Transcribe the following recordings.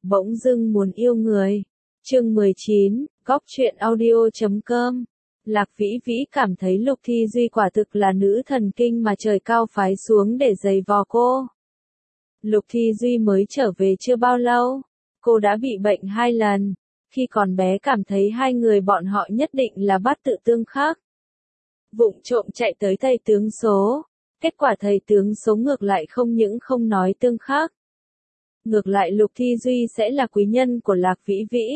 Bỗng dưng muốn yêu người. Chương 19, Góc truyện audio.com. Lạc Vĩ Vĩ cảm thấy Lục Thi Duy quả thực là nữ thần kinh mà trời cao phái xuống để giày vò cô. Lục Thi Duy mới trở về chưa bao lâu, cô đã bị bệnh 2 lần. Khi còn bé cảm thấy hai người bọn họ nhất định là bát tự tương khắc. Vụng trộm chạy tới thầy tướng số. Kết quả thầy tướng số ngược lại không những không nói tương khắc. Ngược lại Lục Thi Duy sẽ là quý nhân của Lạc Vĩ Vĩ.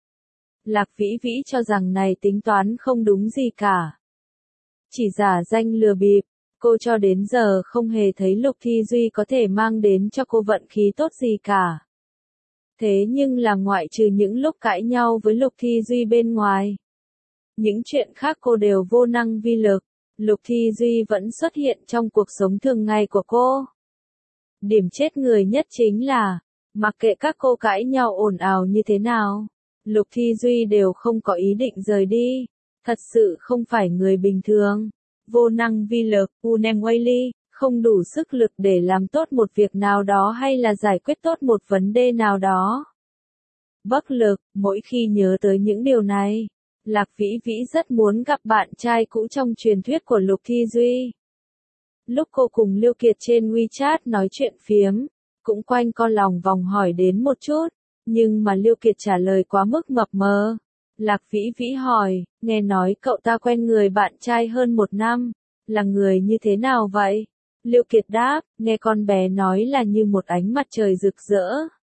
Lạc Vĩ Vĩ cho rằng này tính toán không đúng gì cả. Chỉ giả danh lừa bịp, cô cho đến giờ không hề thấy Lục Thi Duy có thể mang đến cho cô vận khí tốt gì cả. Thế nhưng là ngoại trừ những lúc cãi nhau với Lục Thi Duy bên ngoài. Những chuyện khác cô đều vô năng vi lực, Lục Thi Duy vẫn xuất hiện trong cuộc sống thường ngày của cô. Điểm chết người nhất chính là, mặc kệ các cô cãi nhau ồn ào như thế nào, Lục Thi Duy đều không có ý định rời đi. Thật sự không phải người bình thường. Vô năng vi lực, unemwaili, không đủ sức lực để làm tốt một việc nào đó hay là giải quyết tốt một vấn đề nào đó. Bất lực, mỗi khi nhớ tới những điều này, Lạc Vĩ Vĩ rất muốn gặp bạn trai cũ trong truyền thuyết của Lục Thi Duy. Lúc cô cùng Liêu Kiệt trên WeChat nói chuyện phiếm, cũng quanh co lòng vòng hỏi đến một chút, nhưng mà Liêu Kiệt trả lời quá mức mập mờ. Lạc Vĩ Vĩ hỏi, nghe nói cậu ta quen người bạn trai hơn 1 năm, là người như thế nào vậy? Liêu Kiệt đáp, nghe con bé nói là như một ánh mặt trời rực rỡ.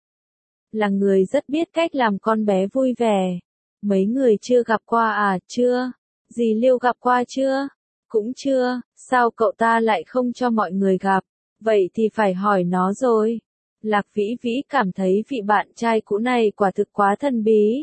Là người rất biết cách làm con bé vui vẻ. Mấy người chưa gặp qua à? Chưa. Dì Liêu gặp qua chưa? Cũng chưa. Sao cậu ta lại không cho mọi người gặp? Vậy thì phải hỏi nó rồi. Lạc Vĩ Vĩ cảm thấy vị bạn trai cũ này quả thực quá thần bí.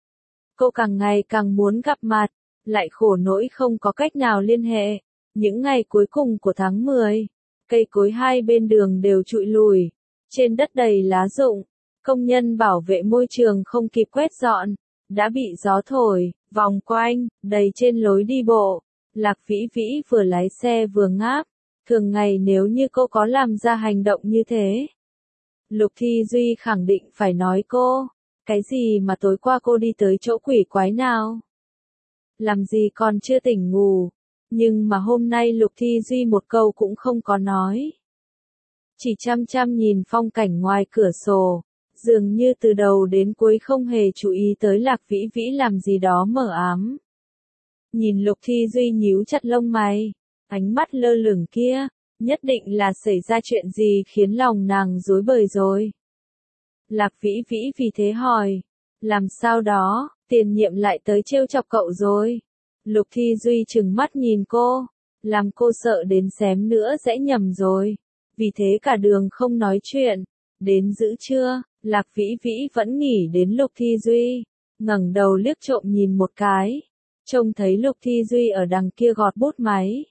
Cô càng ngày càng muốn gặp mặt, lại khổ nỗi không có cách nào liên hệ. Những ngày cuối cùng của tháng 10, cây cối hai bên đường đều trụi lùi, trên đất đầy lá rụng, công nhân bảo vệ môi trường không kịp quét dọn, đã bị gió thổi, vòng quanh, đầy trên lối đi bộ. Lạc Vĩ Vĩ vừa lái xe vừa ngáp, thường ngày nếu như cô có làm ra hành động như thế, Lục Thi Duy khẳng định phải nói cô, cái gì mà tối qua cô đi tới chỗ quỷ quái nào? Làm gì còn chưa tỉnh ngủ? Nhưng mà hôm nay Lục Thi Duy một câu cũng không có nói. Chỉ chăm chăm nhìn phong cảnh ngoài cửa sổ, dường như từ đầu đến cuối không hề chú ý tới Lạc Vĩ Vĩ làm gì đó mờ ám. Nhìn Lục Thi Duy nhíu chặt lông mày, ánh mắt lơ lửng kia, nhất định là xảy ra chuyện gì khiến lòng nàng rối bời rồi. Lạc Vĩ Vĩ vì thế hỏi, làm sao đó, tiền nhiệm lại tới trêu chọc cậu rồi. Lục Thi Duy trừng mắt nhìn cô, làm cô sợ đến xém nữa sẽ nhầm rồi. Vì thế cả đường không nói chuyện, đến giữa trưa, Lạc Vĩ Vĩ vẫn nghỉ đến Lục Thi Duy, ngẩng đầu liếc trộm nhìn một cái, trông thấy Lục Thi Duy ở đằng kia gọt bút máy.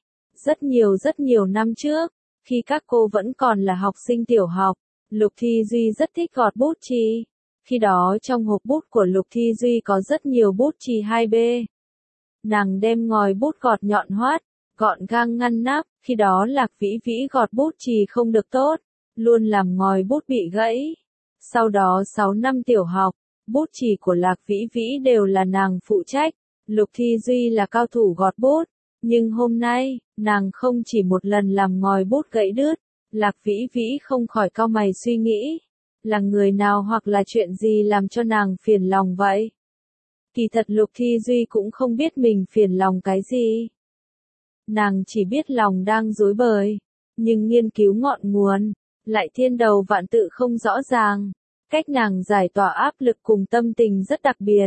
Rất nhiều năm trước, khi các cô vẫn còn là học sinh tiểu học, Lục Thi Duy rất thích gọt bút chì. Khi đó trong hộp bút của Lục Thi Duy có rất nhiều bút chì 2B. Nàng đem ngòi bút gọt nhọn hoắt, gọn gàng ngăn nắp, khi đó Lạc Vĩ Vĩ gọt bút chì không được tốt, luôn làm ngòi bút bị gãy. Sau đó 6 năm tiểu học, bút chì của Lạc Vĩ Vĩ đều là nàng phụ trách. Lục Thi Duy là cao thủ gọt bút, nhưng hôm nay, nàng không chỉ một lần làm ngòi bút gãy đứt. Lạc Vĩ Vĩ không khỏi cau mày suy nghĩ, là người nào hoặc là chuyện gì làm cho nàng phiền lòng vậy? Kỳ thật Lục Thi Duy cũng không biết mình phiền lòng cái gì. Nàng chỉ biết lòng đang rối bời, nhưng nghiên cứu ngọn nguồn, lại thiên đầu vạn tự không rõ ràng. Cách nàng giải tỏa áp lực cùng tâm tình rất đặc biệt.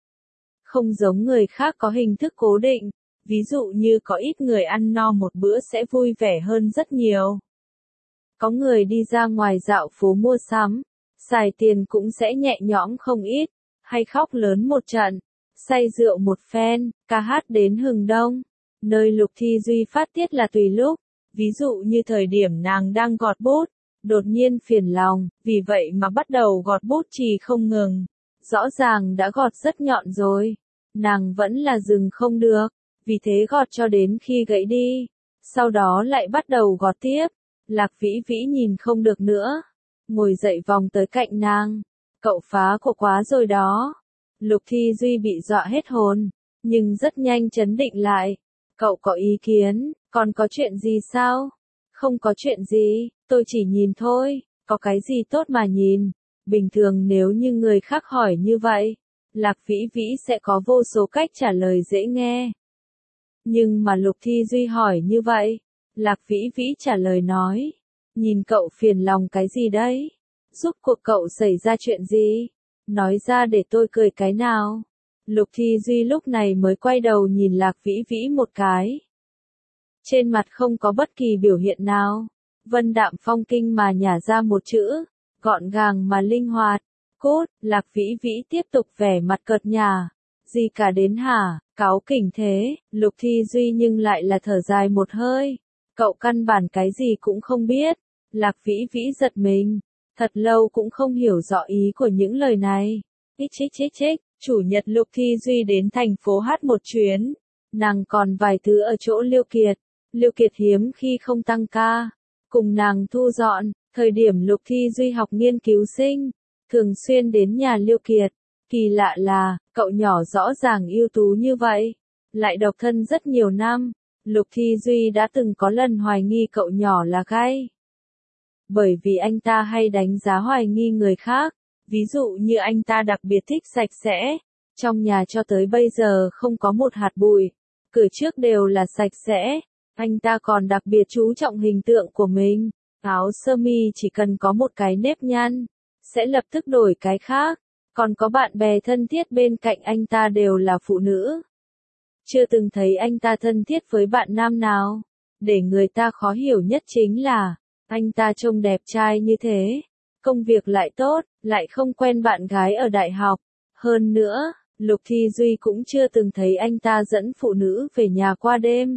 Không giống người khác có hình thức cố định, ví dụ như có ít người ăn no một bữa sẽ vui vẻ hơn rất nhiều. Có người đi ra ngoài dạo phố mua sắm, xài tiền cũng sẽ nhẹ nhõm không ít, hay khóc lớn một trận, say rượu một phen, ca hát đến hừng đông. Nơi Lục Thi Duy phát tiết là tùy lúc, ví dụ như thời điểm nàng đang gọt bút, đột nhiên phiền lòng, vì vậy mà bắt đầu gọt bút chì không ngừng. Rõ ràng đã gọt rất nhọn rồi, nàng vẫn là dừng không được, vì thế gọt cho đến khi gãy đi, sau đó lại bắt đầu gọt tiếp. Lạc Vĩ Vĩ nhìn không được nữa, ngồi dậy vòng tới cạnh nàng, cậu phá của quá rồi đó. Lục Thi Duy bị dọa hết hồn, nhưng rất nhanh trấn định lại. Cậu có ý kiến, còn có chuyện gì sao? Không có chuyện gì, tôi chỉ nhìn thôi, có cái gì tốt mà nhìn. Bình thường nếu như người khác hỏi như vậy, Lạc Vĩ Vĩ sẽ có vô số cách trả lời dễ nghe. Nhưng mà Lục Thi Duy hỏi như vậy, Lạc Vĩ Vĩ trả lời nói, nhìn cậu phiền lòng cái gì đấy? Giúp cuộc cậu xảy ra chuyện gì? Nói ra để tôi cười cái nào? Lục Thi Duy lúc này mới quay đầu nhìn Lạc Vĩ Vĩ một cái. Trên mặt không có bất kỳ biểu hiện nào. Vân đạm phong kinh mà nhả ra một chữ, gọn gàng mà linh hoạt. Cốt, Lạc Vĩ Vĩ tiếp tục vẻ mặt cợt nhả. Gì cả đến hả, cáu kỉnh thế, Lục Thi Duy nhưng lại là thở dài một hơi. Cậu căn bản cái gì cũng không biết. Lạc Vĩ Vĩ giật mình, thật lâu cũng không hiểu rõ ý của những lời này. Chích, chủ nhật Lục Thi Duy đến thành phố hát một chuyến. Nàng còn vài thứ ở chỗ Liêu Kiệt. Liêu Kiệt hiếm khi không tăng ca. Cùng nàng thu dọn, thời điểm Lục Thi Duy học nghiên cứu sinh, thường xuyên đến nhà Liêu Kiệt. Kỳ lạ là, cậu nhỏ rõ ràng ưu tú như vậy, lại độc thân rất nhiều năm. Lục Thi Duy đã từng có lần hoài nghi cậu nhỏ là gay. Bởi vì anh ta hay đánh giá hoài nghi người khác, ví dụ như anh ta đặc biệt thích sạch sẽ. Trong nhà cho tới bây giờ không có một hạt bụi, cửa trước đều là sạch sẽ. Anh ta còn đặc biệt chú trọng hình tượng của mình, áo sơ mi chỉ cần có một cái nếp nhăn, sẽ lập tức đổi cái khác. Còn có bạn bè thân thiết bên cạnh anh ta đều là phụ nữ. Chưa từng thấy anh ta thân thiết với bạn nam nào. Để người ta khó hiểu nhất chính là, anh ta trông đẹp trai như thế, công việc lại tốt, lại không quen bạn gái ở đại học. Hơn nữa, Lục Thi Duy cũng chưa từng thấy anh ta dẫn phụ nữ về nhà qua đêm.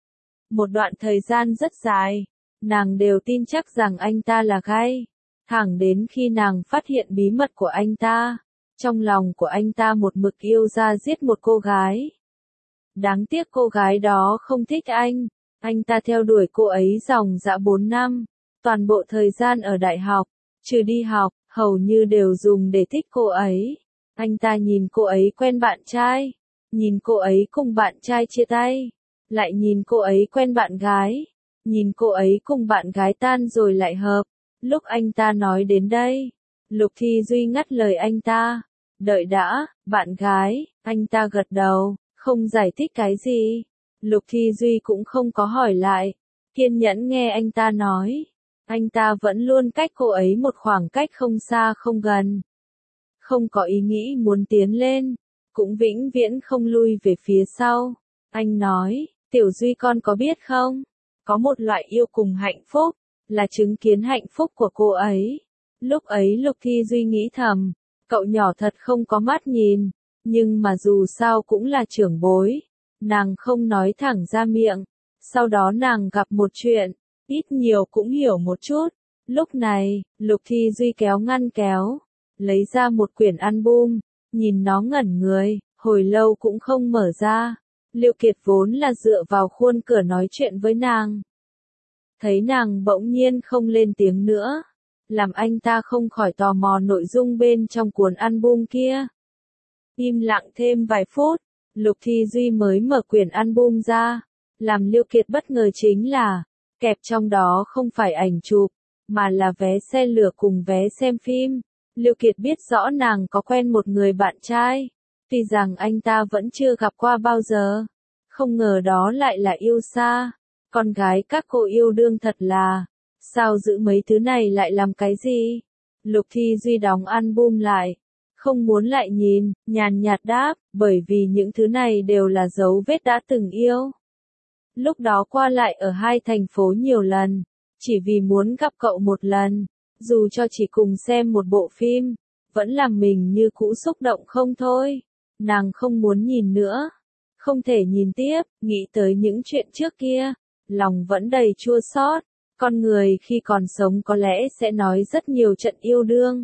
Một đoạn thời gian rất dài, nàng đều tin chắc rằng anh ta là gay. Thẳng đến khi nàng phát hiện bí mật của anh ta, trong lòng của anh ta một mực yêu ra giết một cô gái. Đáng tiếc cô gái đó không thích anh ta theo đuổi cô ấy dòng dã 4 năm, toàn bộ thời gian ở đại học, trừ đi học, hầu như đều dùng để thích cô ấy. Anh ta nhìn cô ấy quen bạn trai, nhìn cô ấy cùng bạn trai chia tay, lại nhìn cô ấy quen bạn gái, nhìn cô ấy cùng bạn gái tan rồi lại hợp. Lúc anh ta nói đến đây, Lục Thi Duy ngắt lời anh ta. Đợi đã, bạn gái, anh ta gật đầu, không giải thích cái gì. Lục Thi Duy cũng không có hỏi lại, kiên nhẫn nghe anh ta nói. Anh ta vẫn luôn cách cô ấy một khoảng cách không xa không gần. Không có ý nghĩ muốn tiến lên, cũng vĩnh viễn không lui về phía sau. Anh nói, Tiểu Duy con có biết không? Có một loại yêu cùng hạnh phúc, là chứng kiến hạnh phúc của cô ấy. Lúc ấy Lục Thi Duy nghĩ thầm, cậu nhỏ thật không có mắt nhìn, nhưng mà dù sao cũng là trưởng bối. Nàng không nói thẳng ra miệng, sau đó nàng gặp một chuyện, ít nhiều cũng hiểu một chút. Lúc này, Lục Thi Duy kéo ngăn kéo, lấy ra một quyển album, nhìn nó ngẩn người, hồi lâu cũng không mở ra. Liêu Kiệt vốn là dựa vào khuôn cửa nói chuyện với nàng. Thấy nàng bỗng nhiên không lên tiếng nữa, làm anh ta không khỏi tò mò nội dung bên trong cuốn album kia. Im lặng thêm vài phút, Lục Thi Duy mới mở quyển album ra. Làm Liêu Kiệt bất ngờ chính là, kẹp trong đó không phải ảnh chụp, mà là vé xe lửa cùng vé xem phim. Liêu Kiệt biết rõ nàng có quen một người bạn trai, tuy rằng anh ta vẫn chưa gặp qua bao giờ. Không ngờ đó lại là yêu xa. Con gái các cô yêu đương thật là, sao giữ mấy thứ này lại làm cái gì? Lục Thi Duy đóng album lại, không muốn lại nhìn, nhàn nhạt đáp, bởi vì những thứ này đều là dấu vết đã từng yêu. Lúc đó qua lại ở hai thành phố nhiều lần, chỉ vì muốn gặp cậu một lần, dù cho chỉ cùng xem một bộ phim, vẫn làm mình như cũ xúc động không thôi. Nàng không muốn nhìn nữa, không thể nhìn tiếp, nghĩ tới những chuyện trước kia, lòng vẫn đầy chua xót. Con người khi còn sống có lẽ sẽ nói rất nhiều trận yêu đương.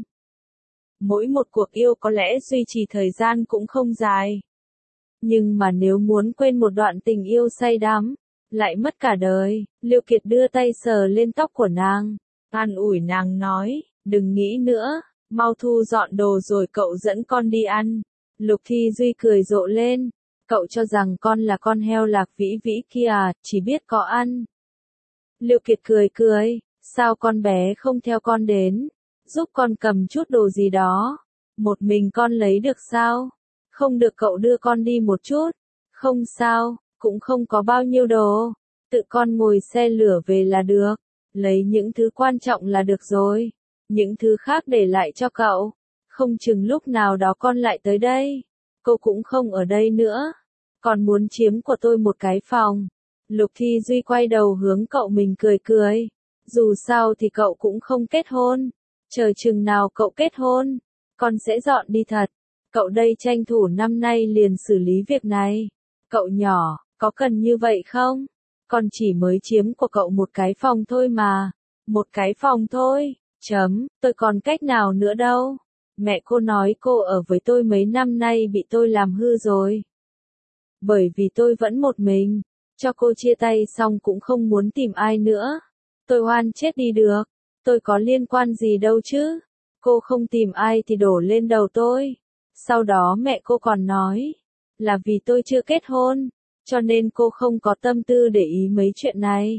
Mỗi một cuộc yêu có lẽ duy trì thời gian cũng không dài. Nhưng mà nếu muốn quên một đoạn tình yêu say đắm, lại mất cả đời. Liêu Kiệt đưa tay sờ lên tóc của nàng, an ủi nàng nói, đừng nghĩ nữa, Mau thu dọn đồ rồi cậu dẫn con đi ăn. Lục Thi Duy cười rộ lên. Cậu cho rằng con là con heo Lạc Vĩ Vĩ kia à, chỉ biết có ăn. Lưu Kiệt cười cười, sao con bé không theo con đến, giúp con cầm chút đồ gì đó. Một mình con lấy được sao? Không được cậu đưa con đi một chút. Không sao, cũng không có bao nhiêu đồ. Tự con ngồi xe lửa về là được. Lấy những thứ quan trọng là được rồi. Những thứ khác để lại cho cậu. Không chừng lúc nào đó con lại tới đây. Cô cũng không ở đây nữa. Còn muốn chiếm của tôi một cái phòng. Lục Thi Duy quay đầu hướng cậu mình cười cười. Dù sao thì cậu cũng không kết hôn. Chờ chừng nào cậu kết hôn, con sẽ dọn đi thật. Cậu đây tranh thủ năm nay liền xử lý việc này. Cậu nhỏ, có cần như vậy không? Con chỉ mới chiếm của cậu một cái phòng thôi mà. Một cái phòng thôi, tôi còn cách nào nữa đâu. Mẹ cô nói cô ở với tôi mấy năm nay bị tôi làm hư rồi. Bởi vì tôi vẫn một mình, cho cô chia tay xong cũng không muốn tìm ai nữa. Tôi oan chết đi được, tôi có liên quan gì đâu chứ. Cô không tìm ai thì đổ lên đầu tôi. Sau đó mẹ cô còn nói, là vì tôi chưa kết hôn, cho nên cô không có tâm tư để ý mấy chuyện này.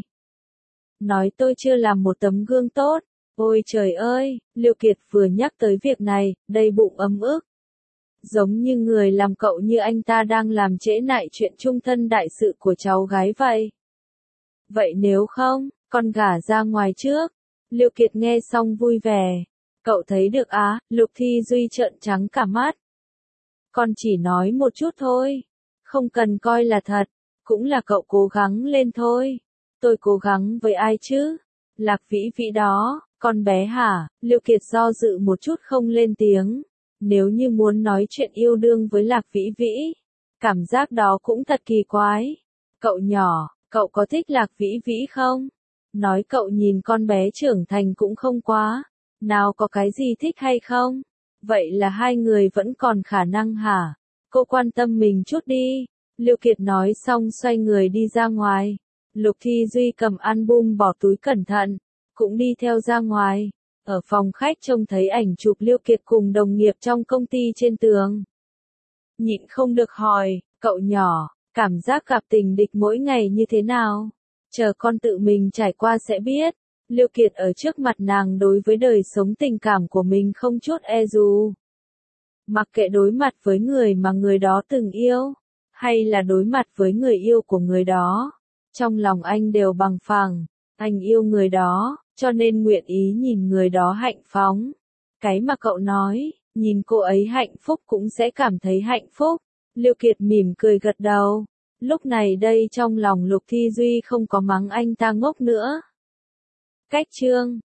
Nói tôi chưa làm một tấm gương tốt. Ôi trời ơi, Lưu Kiệt vừa nhắc tới việc này, đầy bụng ấm ức. Giống như người làm cậu như anh ta đang làm trễ nải chuyện chung thân đại sự của cháu gái vậy. Vậy nếu không, con gả ra ngoài trước. Lưu Kiệt nghe xong vui vẻ. Cậu thấy được á, Lục Thi Duy trợn trắng cả mắt. Con chỉ nói một chút thôi. Không cần coi là thật. Cũng là cậu cố gắng lên thôi. Tôi cố gắng với ai chứ? Lạc Vĩ Vĩ đó, con bé hả? Lưu Kiệt do dự một chút không lên tiếng. Nếu như muốn nói chuyện yêu đương với Lạc Vĩ Vĩ, cảm giác đó cũng thật kỳ quái. Cậu nhỏ, cậu có thích Lạc Vĩ Vĩ không? Nói cậu nhìn con bé trưởng thành cũng không quá. Nào có cái gì thích hay không? Vậy là hai người vẫn còn khả năng hả? Cô quan tâm mình chút đi. Lưu Kiệt nói xong xoay người đi ra ngoài. Lục Thi Duy cầm album bỏ túi cẩn thận, cũng đi theo ra ngoài. Ở phòng khách trông thấy ảnh chụp Lưu Kiệt cùng đồng nghiệp trong công ty trên tường. Nhịn không được hỏi, cậu nhỏ, cảm giác gặp tình địch mỗi ngày như thế nào? Chờ con tự mình trải qua sẽ biết. Lưu Kiệt ở trước mặt nàng đối với đời sống tình cảm của mình không chút e dè. Mặc kệ đối mặt với người mà người đó từng yêu, hay là đối mặt với người yêu của người đó, trong lòng anh đều bằng phẳng. Anh yêu người đó, cho nên nguyện ý nhìn người đó hạnh phóng. Cái mà cậu nói, nhìn cô ấy hạnh phúc cũng sẽ cảm thấy hạnh phúc. Lưu Kiệt mỉm cười gật đầu. Lúc này đây trong lòng Lục Thi Duy không có mắng anh ta ngốc nữa. Cách chương